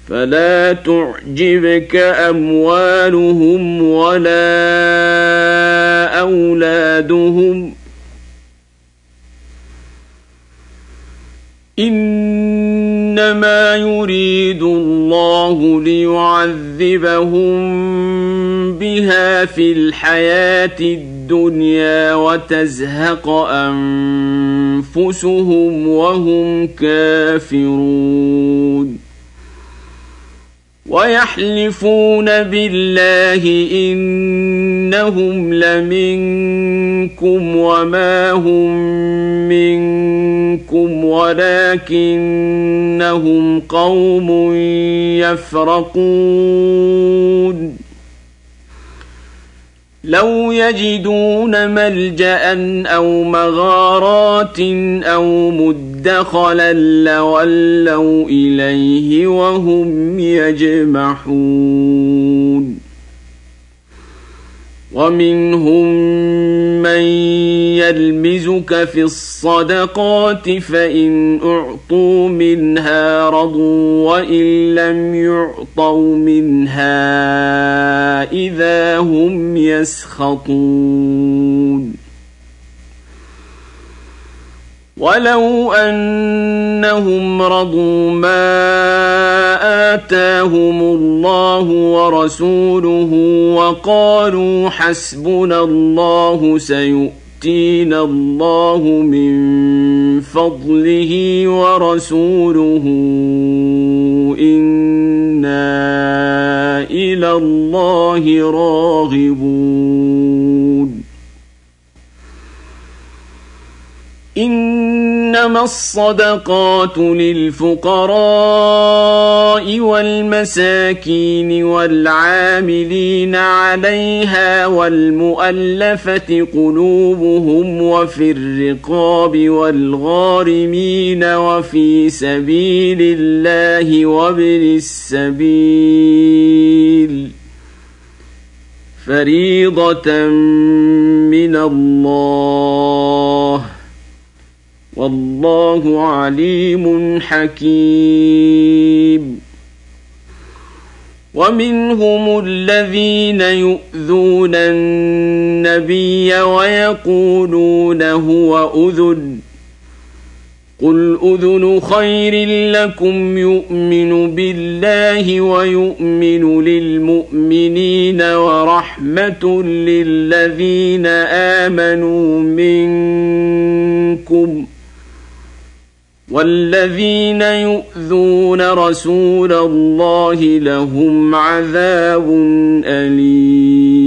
فلا تعجبك أموالهم ولا أولادهم إنما يريد الله ليعذبهم بها في الحياة الدنيا وتزهق أنفسهم وهم كافرون ويحلفون بالله إنهم لمنكم وما هم منكم ولكنهم قوم يفرقون لو يجدون ملجأ أو مغارات أو مدخلا لولوا إليه وهم يجمحون ومنهم من يلمزك في الصدقات فإن أعطوا منها رضوا وإن لم يعطوا منها إذا هم يسخطون ولو أنهم رضوا ما آتاهم الله ورسوله وقالوا حسبنا الله سيؤتينا الله من فضله ورسوله إنا إلى الله راغبون إنما الصدقات للفقراء والمساكين والعاملين عليها والمؤلفة قلوبهم وفي الرقاب والغارمين وفي سبيل الله وابن السبيل فريضة من الله والله عليم حكيم ومنهم الذين يؤذون النبي ويقولون هو أذن قل أذن خير لكم يؤمن بالله ويؤمن للمؤمنين ورحمة للذين آمنوا منكم والذين يؤذون رسول الله لهم عذاب أليم